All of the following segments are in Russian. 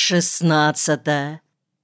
16.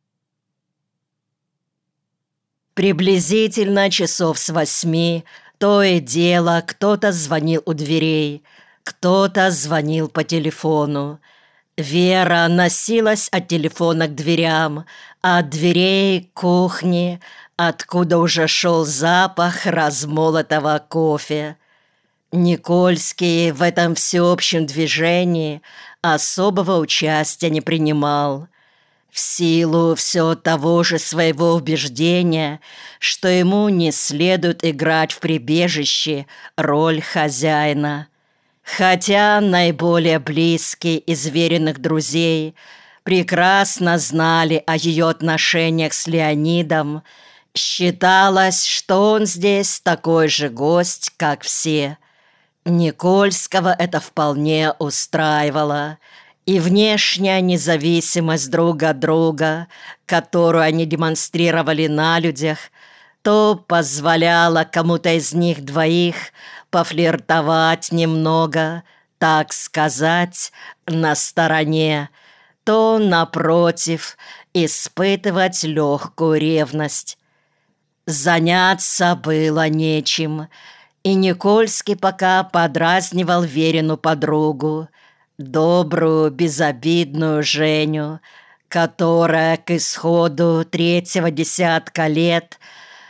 Приблизительно часов с 8 то и дело кто-то звонил у дверей, кто-то звонил по телефону. Вера носилась от телефона к дверям, а от дверей к кухне, откуда уже шел запах размолотого кофе. Никольский в этом всеобщем движении особого участия не принимал. В силу все того же своего убеждения, что ему не следует играть в прибежище роль хозяина. Хотя наиболее близкие из веренных друзей прекрасно знали о ее отношениях с Леонидом, считалось, что он здесь такой же гость, как все. Никольского это вполне устраивало, и внешняя независимость друг от друга, которую они демонстрировали на людях, то позволяла кому-то из них двоих пофлиртовать немного, так сказать, на стороне, то, напротив, испытывать легкую ревность. Заняться было нечем, и Никольский пока подразнивал Верину подругу, добрую, безобидную Женю, которая к исходу 3-го десятка лет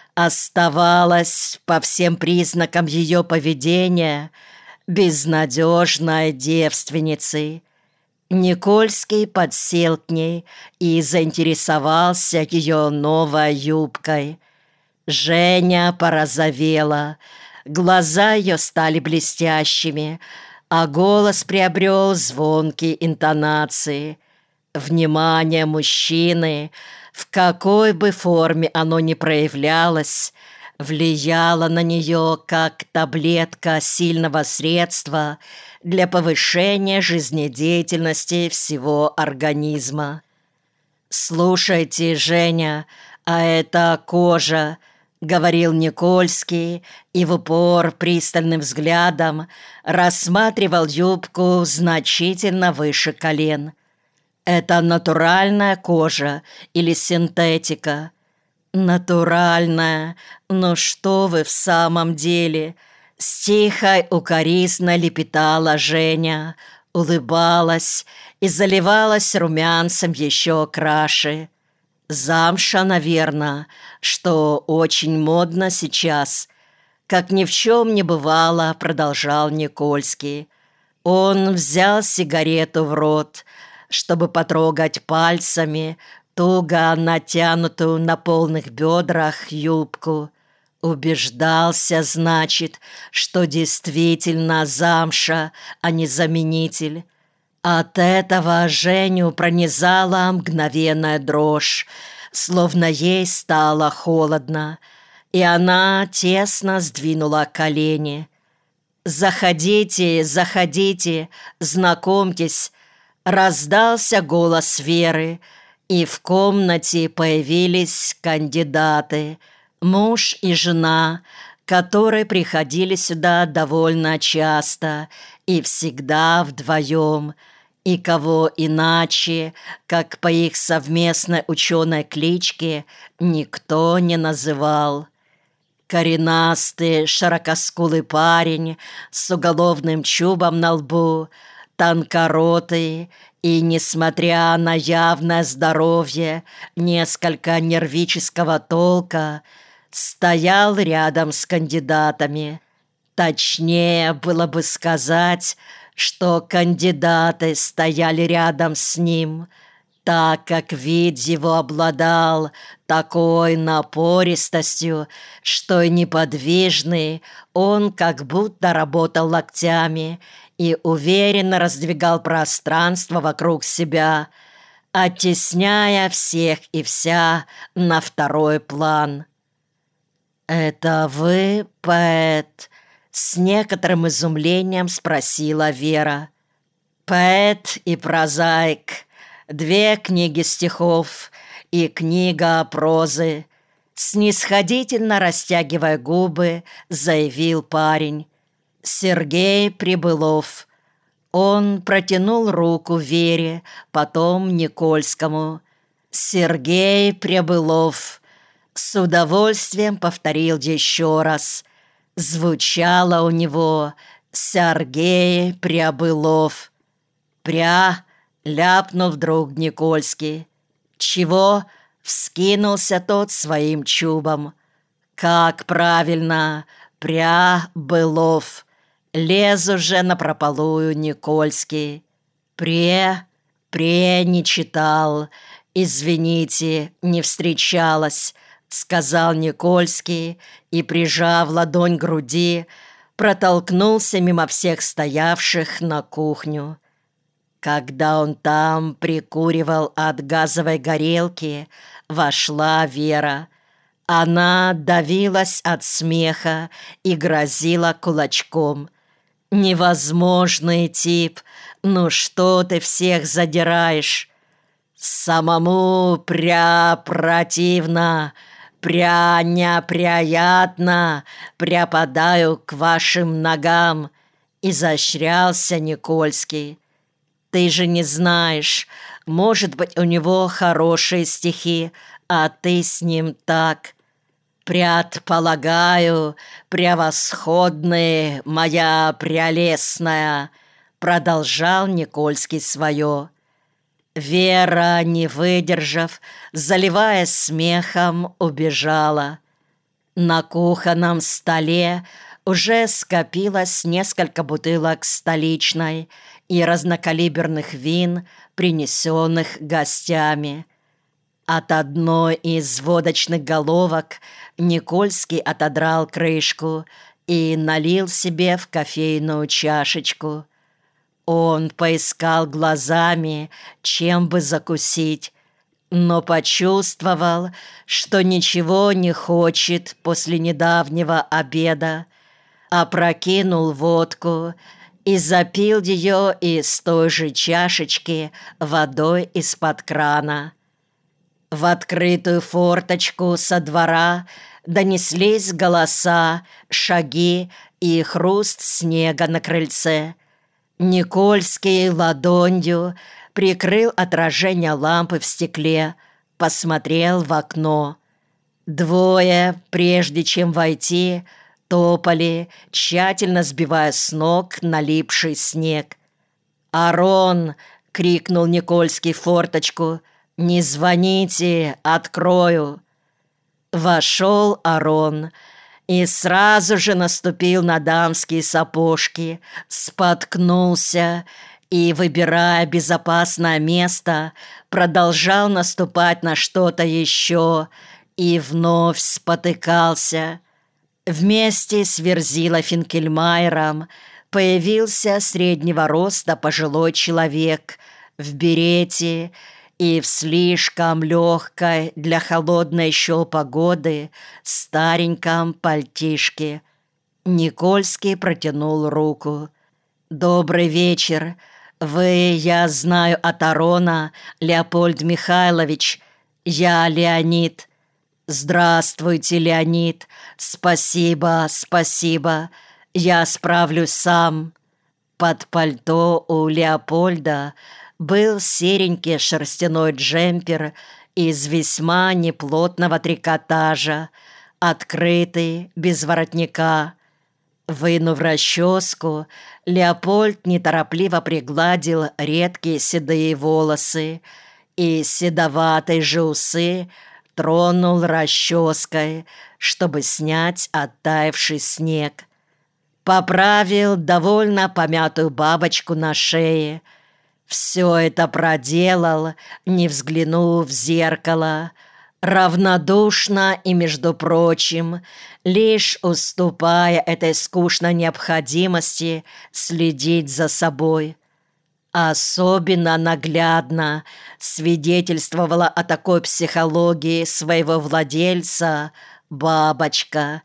оставалась по всем признакам ее поведения безнадежной девственницей. Никольский подсел к ней и заинтересовался ее новой юбкой. Женя порозовела, глаза ее стали блестящими, а голос приобрел звонкие интонации. Внимание мужчины, в какой бы форме оно ни проявлялось, влияло на нее как таблетка сильного средства для повышения жизнедеятельности всего организма. «Слушайте, Женя, а это кожа», — говорил Никольский и в упор пристальным взглядом рассматривал юбку значительно выше колен. «Это натуральная кожа или синтетика?» «Натуральная? Ну что вы в самом деле?» С тихой укоризной лепетала Женя, улыбалась и заливалась румянцем еще краше. «Замша, наверное, что очень модно сейчас», — как ни в чем не бывало, продолжал Никольский. Он взял сигарету в рот, чтобы потрогать пальцами туго натянутую на полных бедрах юбку. Убеждался, значит, что действительно замша, а не заменитель. От этого Женю пронизала мгновенная дрожь, словно ей стало холодно, и она тесно сдвинула колени. «Заходите, заходите, знакомьтесь», — раздался голос Веры, и в комнате появились кандидаты, муж и жена, которые приходили сюда довольно часто и всегда вдвоем, и кого иначе, как по их совместной ученой кличке, никто не называл. Коренастый, широкоскулый парень с уголовным чубом на лбу, тонкоротый и, несмотря на явное здоровье, несколько нервического толка, стоял рядом с кандидатами. Точнее было бы сказать, что кандидаты стояли рядом с ним, так как вид его обладал такой напористостью, что и неподвижный, он как будто работал локтями и уверенно раздвигал пространство вокруг себя, оттесняя всех и вся на второй план. «Это вы, поэт?» — с некоторым изумлением спросила Вера. «Поэт и прозаик, 2 книги стихов и книга прозы», — снисходительно растягивая губы, заявил парень. «Сергей Прибылов, Он протянул руку Вере, потом Никольскому. «Сергей Прибылов», — с удовольствием повторил еще раз. Звучало у него «Сергей Прибылов». «Пря», — ляпнул вдруг Никольский. «Чего?» — вскинулся тот своим чубом. «Как правильно, Прибылов». Лез уже напропалую Никольский. «Пре не читал. Извините, не встречалась», — сказал Никольский и, прижав ладонь к груди, протолкнулся мимо всех стоявших на кухню. Когда он там прикуривал от газовой горелки, вошла Вера. Она давилась от смеха и грозила кулачком. «Невозможный тип! Ну что ты всех задираешь? Самому противно, неприятно, припадаю к вашим ногам», — изощрялся Никольский. «Ты же не знаешь, может быть, у него хорошие стихи, а ты с ним так. «Предполагаю, превосходные, моя прелестная», — продолжал Никольский свое. Вера, не выдержав, заливаясь смехом, убежала. На кухонном столе уже скопилось несколько бутылок столичной и разнокалиберных вин, принесенных гостями. От одной из водочных головок Никольский отодрал крышку и налил себе в кофейную чашечку. Он поискал глазами, чем бы закусить, но почувствовал, что ничего не хочет после недавнего обеда, опрокинул водку и запил ее из той же чашечки водой из-под крана. В открытую форточку со двора донеслись голоса, шаги и хруст снега на крыльце. Никольский ладонью прикрыл отражение лампы в стекле, посмотрел в окно. Двое, прежде чем войти, топали, тщательно сбивая с ног налипший снег. «Арон!» — крикнул Никольский в форточку. «Не звоните, открою!» Вошел Арон и сразу же наступил на дамские сапожки, споткнулся и, выбирая безопасное место, продолжал наступать на что-то еще и вновь спотыкался. Вместе с Верзилой Финкельмайером появился среднего роста пожилой человек в берете и в слишком легкой для холодной еще погоды стареньком пальтишке. Никольский протянул руку. «Добрый вечер. Вы, я знаю, от Арона, Леопольд Михайлович. Я Леонид». «Здравствуйте, Леонид. Спасибо, спасибо. Я справлюсь сам». Под пальто у Леопольда был серенький шерстяной джемпер из весьма неплотного трикотажа, открытый, без воротника. Вынув расческу, Леопольд неторопливо пригладил редкие седые волосы и седоватые же усы тронул расческой, чтобы снять оттаивший снег. Поправил довольно помятую бабочку на шее. Все это проделал, не взглянув в зеркало, равнодушно и, между прочим, лишь уступая этой скучной необходимости следить за собой. Особенно наглядно свидетельствовала о такой психологии своего владельца бабочка.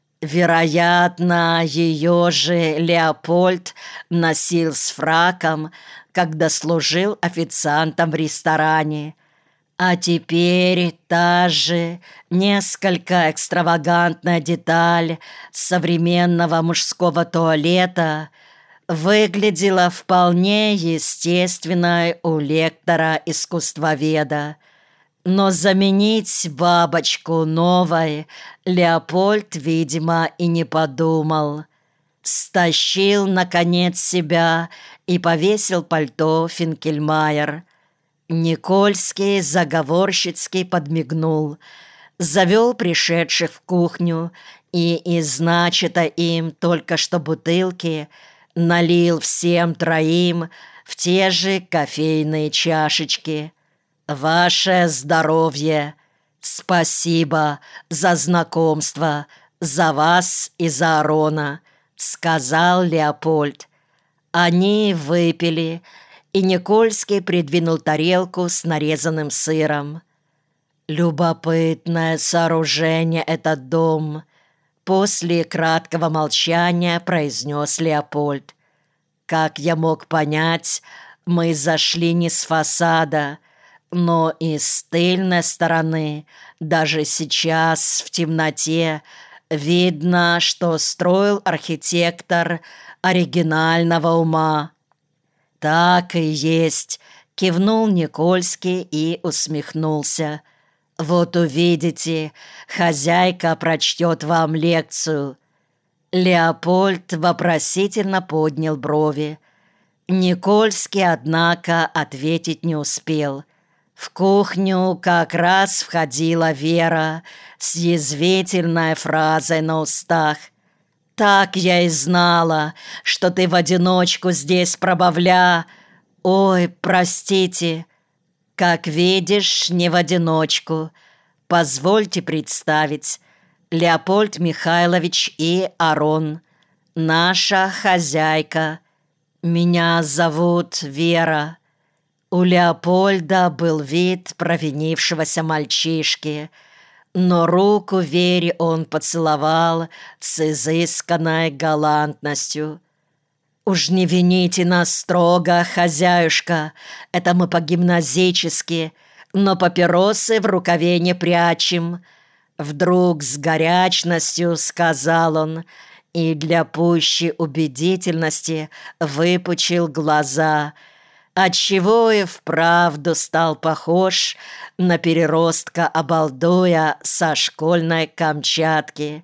Вероятно, ее же Леопольд носил с фраком, когда служил официантом в ресторане. А теперь та же несколько экстравагантная деталь современного мужского туалета выглядела вполне естественной у лектора-искусствоведа. Но заменить бабочку новой Леопольд, видимо, и не подумал. Стащил, наконец, себя и повесил пальто Финкельмайер. Никольский заговорщицки подмигнул, завел пришедших в кухню и из начатой им только что бутылки налил всем троим в те же кофейные чашечки. «Ваше здоровье! Спасибо за знакомство, за вас и за Арона», — сказал Леопольд. Они выпили, и Никольский придвинул тарелку с нарезанным сыром. «Любопытное сооружение этот дом», — после краткого молчания произнес Леопольд. «Как я мог понять, мы зашли не с фасада, но и с тыльной стороны. Даже сейчас в темноте видно, что строил архитектор оригинального ума». «Так и есть», — кивнул Никольский и усмехнулся. «Вот увидите, хозяйка прочтет вам лекцию». Леопольд вопросительно поднял брови. Никольский, однако, ответить не успел. В кухню как раз входила Вера с язвительной фразой на устах. «Так я и знала, что ты в одиночку здесь пробавля. Ой, простите. Как видишь, не в одиночку. Позвольте представить. Леопольд Михайлович и Арон, наша хозяйка. Меня зовут Вера». У Леопольда был вид провинившегося мальчишки, но руку Вере он поцеловал с изысканной галантностью. «Уж не вините нас строго, хозяюшка, это мы по-гимназически, но папиросы в рукаве не прячем», — вдруг с горячностью сказал он и для пущей убедительности выпучил глаза, отчего и вправду стал похож на переростка-обалдуя со школьной Камчатки.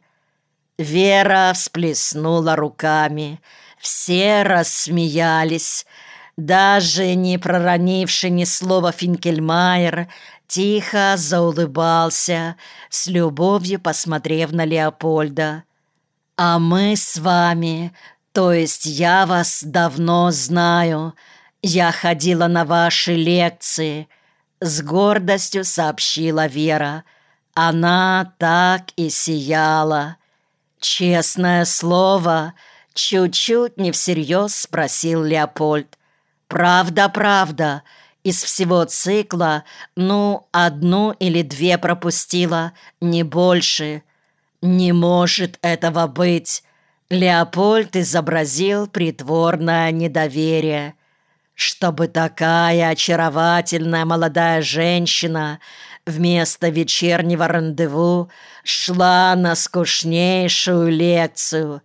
Вера всплеснула руками. Все рассмеялись. Даже не проронивший ни слова Финкельмайер тихо заулыбался, с любовью посмотрев на Леопольда. «А мы с вами, то есть я вас давно знаю. Я ходила на ваши лекции», — с гордостью сообщила Вера. Она так и сияла. «Честное слово», — чуть-чуть не всерьез спросил Леопольд. «Правда, правда. Из всего цикла, одну или две пропустила, не больше». «Не может этого быть!» Леопольд изобразил притворное недоверие. «Чтобы такая очаровательная молодая женщина вместо вечернего рандеву шла на скучнейшую лекцию.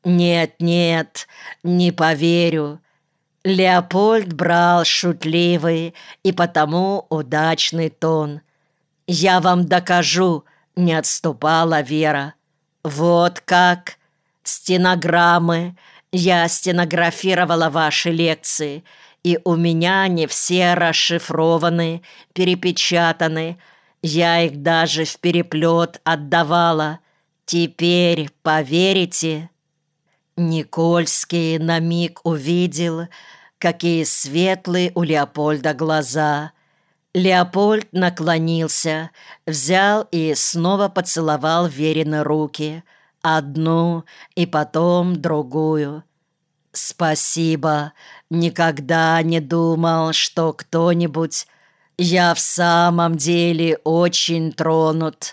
Нет, не поверю». Леопольд брал шутливый и потому удачный тон. «Я вам докажу», — не отступала Вера. «Вот как? Стенограммы. Я стенографировала ваши лекции, и у меня они все расшифрованы, перепечатаны. Я их даже в переплет отдавала. Теперь поверите?» Никольский на миг увидел, какие светлые у Леопольда глаза. Леопольд наклонился, взял и снова поцеловал Верины руки, одну и потом другую. «Спасибо, никогда не думал, что кто-нибудь... Я в самом деле очень тронут».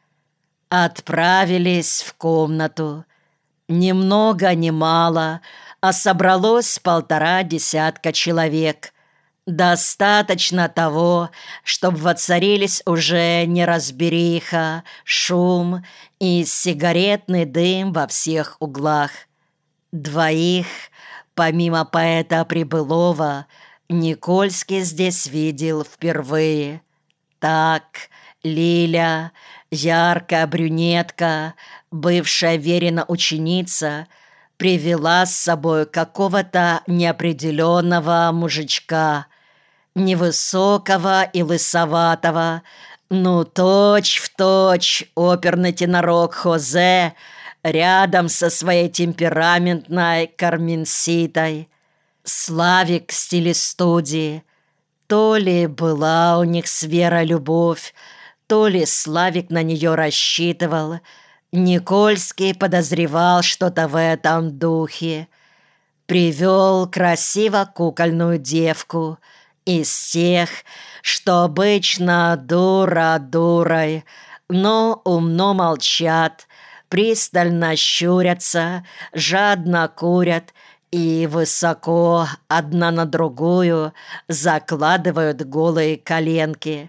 Отправились в комнату. Ни много ни мало, а собралось 1,5 человек. Достаточно того, чтобы воцарились уже неразбериха, шум и сигаретный дым во всех углах. Двоих помимо поэта Прибылова, Никольский здесь видел впервые. Так, Лиля, яркая брюнетка, бывшая Верина ученица, привела с собой какого-то неопределенного мужичка, невысокого и лысоватого, ну точь-в-точь оперный тенорок Хозе рядом со своей темпераментной Карменситой. Славик в стиле студии. То ли была у них с Верой любовь, то ли Славик на нее рассчитывал. Никольский подозревал что-то в этом духе. Привел красиво кукольную девку из тех, что обычно дура дурой, но умно молчат, пристально щурятся, жадно курят и высоко одна на другую закладывают голые коленки.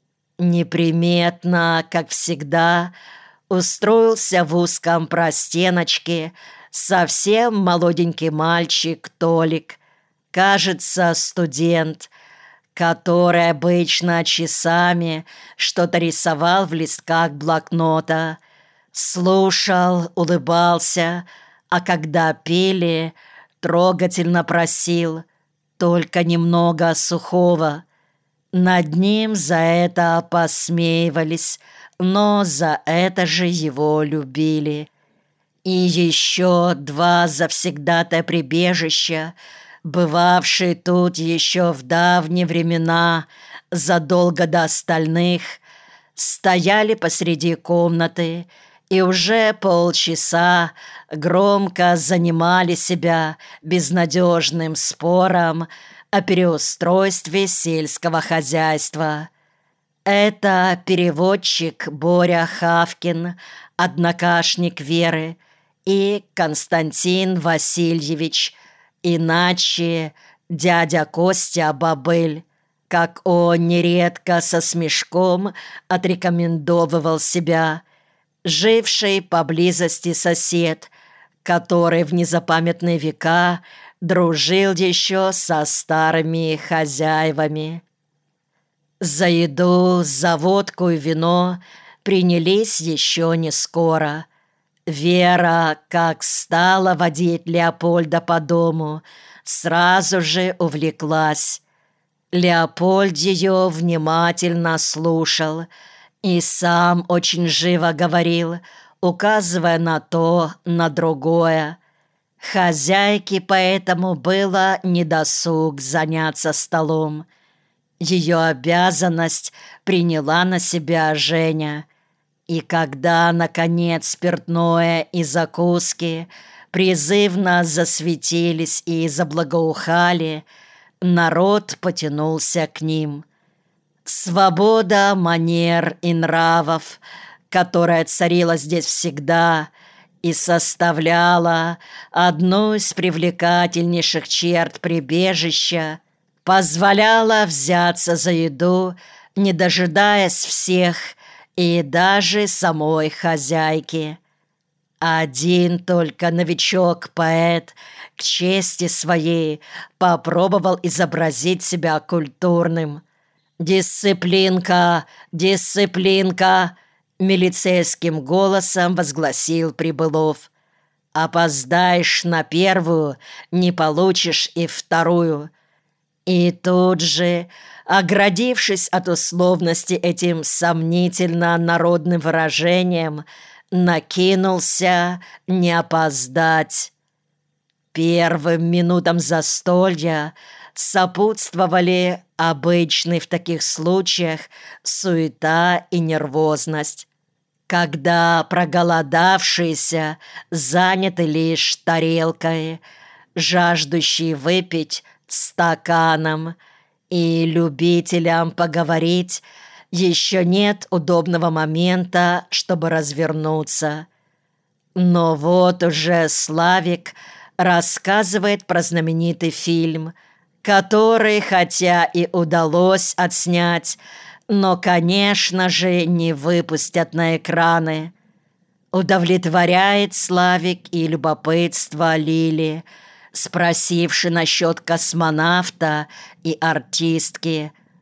Неприметно, как всегда, устроился в узком простеночке совсем молоденький мальчик Толик, кажется, студент, который обычно часами что-то рисовал в листках блокнота, слушал, улыбался, а когда пели, трогательно просил только немного сухого. Над ним за это посмеивались, но за это же его любили. И еще два завсегдатая прибежища, бывавшие тут еще в давние времена, задолго до остальных, стояли посреди комнаты и уже полчаса громко занимали себя безнадежным спором о переустройстве сельского хозяйства. Это переводчик Боря Хавкин, однокашник Веры, и Константин Васильевич, иначе дядя Костя Бобыль, как он нередко со смешком отрекомендовывал себя, живший поблизости сосед, который в незапамятные века дружил еще со старыми хозяевами. За еду, за водку и вино принялись еще не скоро. Вера, как стала водить Леопольда по дому, сразу же увлеклась. Леопольд ее внимательно слушал и сам очень живо говорил, указывая на то, на другое. Хозяйке поэтому было недосуг заняться столом. Ее обязанность приняла на себя Женя. И когда, наконец, спиртное и закуски призывно засветились и заблагоухали, народ потянулся к ним. Свобода манер и нравов, которая царила здесь всегда и составляла одну из привлекательнейших черт прибежища, позволяла взяться за еду, не дожидаясь всех и даже самой хозяйки. Один только новичок-поэт к чести своей попробовал изобразить себя культурным. «Дисциплинка! Дисциплинка!» — милицейским голосом возгласил Прибылов. «Опоздаешь на первую, не получишь и вторую». И тут же, оградившись от условности этим сомнительно народным выражением, накинулся не опоздать. Первым минутам застолья сопутствовали обычные в таких случаях суета и нервозность, когда проголодавшиеся заняты лишь тарелкой, жаждущие выпить стаканом, и любителям поговорить еще нет удобного момента, чтобы развернуться. Но вот уже Славик рассказывает про знаменитый фильм, который, хотя и удалось отснять, но, конечно же, не выпустят на экраны. Удовлетворяет Славик и любопытство Лили, Спросивши насчет космонавта и артистки,